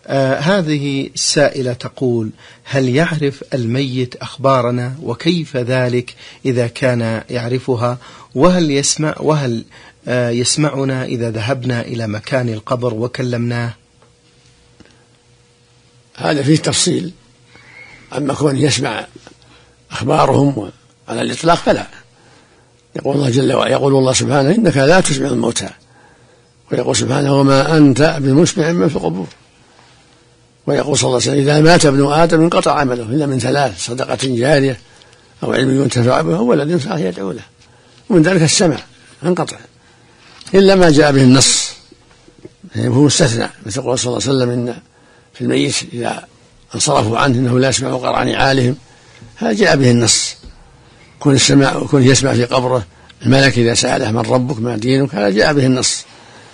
هذه السائلة تقول: هل يعرف الميت أخبارنا، وكيف ذلك إذا كان يعرفها؟ وهل يسمعنا إذا ذهبنا إلى مكان القبر وكلمناه؟ هذا فيه تفصيل. أما كون يسمع أخبارهم على الإطلاق فلا. يقول الله جل وعلا، يقول الله سبحانه: إنك لا تسمع الموتى. ويقول سبحانه: وما أنت بمسمع من في القبور. ويقول صلى الله عليه وسلم: إذا مات ابن آدم انقطع عمله إلا من ثلاث: صدقة جارية، أو علم ينتفع به، أو ولد صالح يدعو له. ومن ذلك السمع انقطع إلا ما جاء به النص، هو مستثنى، مثل قول صلى الله عليه وسلم: إن في الميت إذا انصرفوا عنه إنه لا يسمع قرع نعالهم. هذا جاء به النص. كون يسمع في قبره الملك إذا سأله: من ربك ما دينك؟ هذا جاء به النص.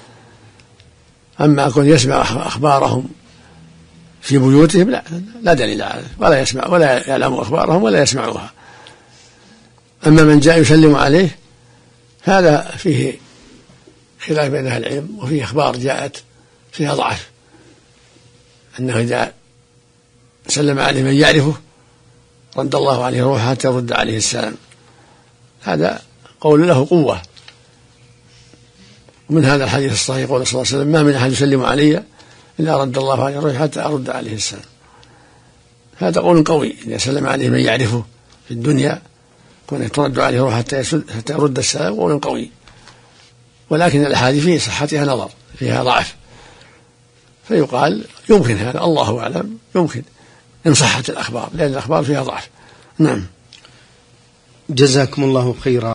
أما كون يسمع أخبارهم في بيوتهم لا دليل على ذلك، ولا يسمع ولا يعلم أخبارهم ولا يسمعوها. أما من جاء يسلم عليه هذا فيه خلاف بين أهل العلم، وفيه أخبار جاءت فيها ضعف، أنه إذا سلم عليه من يعرفه رد الله عليه روحه حتى يرد عليه السلام. هذا قول له قوة. ومن هذا الحديث الصحيح قول صلى الله عليه وسلم: ما من أحد يسلم علي إلا رد الله عليه روحه حتى أرد عليه السلام. هذا قول قوي. إذا سلم عليه من يعرفه في الدنيا كون ترد عليه روحه حتى يرد السلام قول قوي. ولكن الأحاديث في صحتها نظر، فيها ضعف، فيقال يمكن هذا، الله أعلم، يمكن إن صحت الأخبار، لأن الأخبار فيها ضعف. نعم. جزاكم الله خيرا.